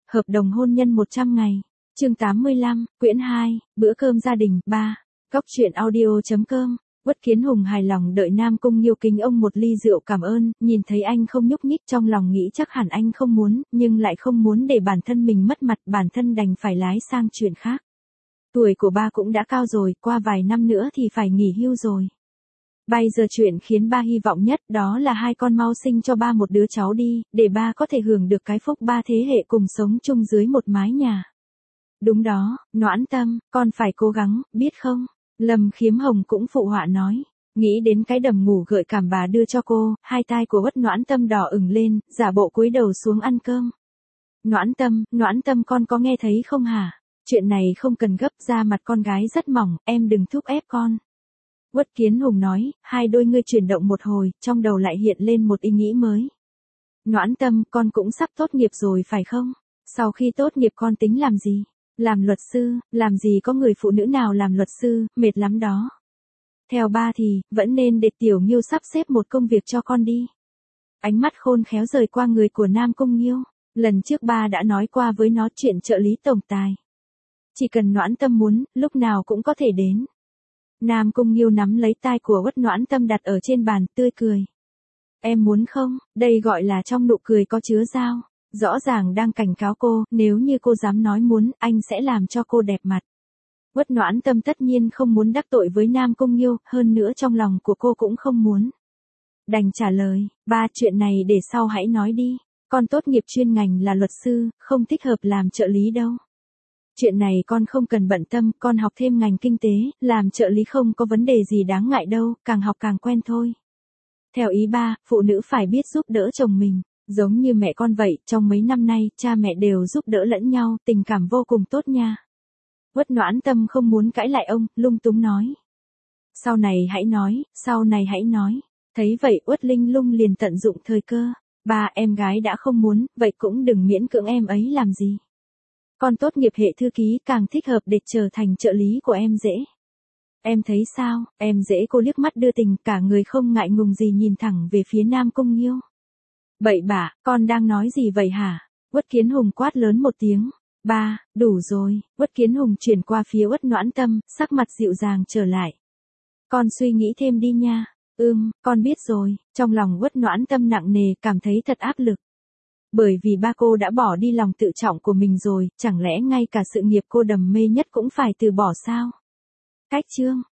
Hợp đồng hôn nhân 100 ngày. Chương 85, quyển 2, bữa cơm gia đình 3. Góc truyện audio.com. Uất Kiến Hùng hài lòng đợi Nam Cung Nghiêu kính ông một ly rượu cảm ơn, nhìn thấy anh không nhúc nhích trong lòng nghĩ chắc hẳn anh không muốn, nhưng lại không muốn để bản thân mình mất mặt, bản thân đành phải lái sang chuyện khác. Tuổi của ba cũng đã cao rồi, qua vài năm nữa thì phải nghỉ hưu rồi. Bây giờ chuyện khiến ba hy vọng nhất đó là hai con mau sinh cho ba một đứa cháu đi, để ba có thể hưởng được cái phúc ba thế hệ cùng sống chung dưới một mái nhà. Đúng đó, Noãn Tâm, con phải cố gắng, biết không? Lâm Khiếm Hồng cũng phụ họa nói. Nghĩ đến cái đầm ngủ gợi cảm bà đưa cho cô, hai tai của Uất Noãn Tâm đỏ ửng lên, giả bộ cúi đầu xuống ăn cơm. Noãn Tâm con có nghe thấy không hả? Chuyện này không cần gấp, da mặt con gái rất mỏng, em đừng thúc ép con. Uất Kiến Hùng nói, hai đôi ngươi chuyển động một hồi, trong đầu lại hiện lên một ý nghĩ mới. Noãn Tâm, con cũng sắp tốt nghiệp rồi phải không? Sau khi tốt nghiệp con tính làm gì? Làm luật sư, làm gì có người phụ nữ nào làm luật sư, mệt lắm đó. Theo ba thì, vẫn nên để Tiểu Nghiêu sắp xếp một công việc cho con đi. Ánh mắt khôn khéo rời qua người của Nam Cung Nghiêu, lần trước ba đã nói qua với nó chuyện trợ lý tổng tài. Chỉ cần Noãn Tâm muốn, lúc nào cũng có thể đến. Nam Cung Nghiêu nắm lấy tai của Uất Noãn Tâm đặt ở trên bàn, tươi cười. Em muốn không, đây gọi là trong nụ cười có chứa dao. Rõ ràng đang cảnh cáo cô, nếu như cô dám nói muốn, anh sẽ làm cho cô đẹp mặt. Uất Noãn Tâm tất nhiên không muốn đắc tội với Nam Cung Nghiêu, hơn nữa trong lòng của cô cũng không muốn. Đành trả lời, ba chuyện này để sau hãy nói đi, con tốt nghiệp chuyên ngành là luật sư, không thích hợp làm trợ lý đâu. Chuyện này con không cần bận tâm, con học thêm ngành kinh tế, làm trợ lý không có vấn đề gì đáng ngại đâu, càng học càng quen thôi. Theo ý ba, phụ nữ phải biết giúp đỡ chồng mình. Giống như mẹ con vậy, trong mấy năm nay, cha mẹ đều giúp đỡ lẫn nhau, tình cảm vô cùng tốt nha. Uất Noãn Tâm không muốn cãi lại ông, lung túng nói. Sau này hãy nói. Thấy vậy Uất Linh Lung liền tận dụng thời cơ. Ba, em gái đã không muốn, vậy cũng đừng miễn cưỡng em ấy làm gì. Con tốt nghiệp hệ thư ký càng thích hợp để trở thành trợ lý của em dễ. Em thấy sao, em dễ. Cô liếc mắt đưa tình, cả người không ngại ngùng gì nhìn thẳng về phía Nam Cung Nghiêu. Bậy bạ, con đang nói gì vậy hả? Uất Kiến Hùng quát lớn một tiếng. Ba, đủ rồi. Uất Kiến Hùng chuyển qua phía Uất Noãn Tâm, sắc mặt dịu dàng trở lại. Con suy nghĩ thêm đi nha. Con biết rồi. Trong lòng Uất Noãn Tâm nặng nề, cảm thấy thật áp lực. Bởi vì ba cô đã bỏ đi lòng tự trọng của mình rồi, chẳng lẽ ngay cả sự nghiệp cô đam mê nhất cũng phải từ bỏ sao? Cách chương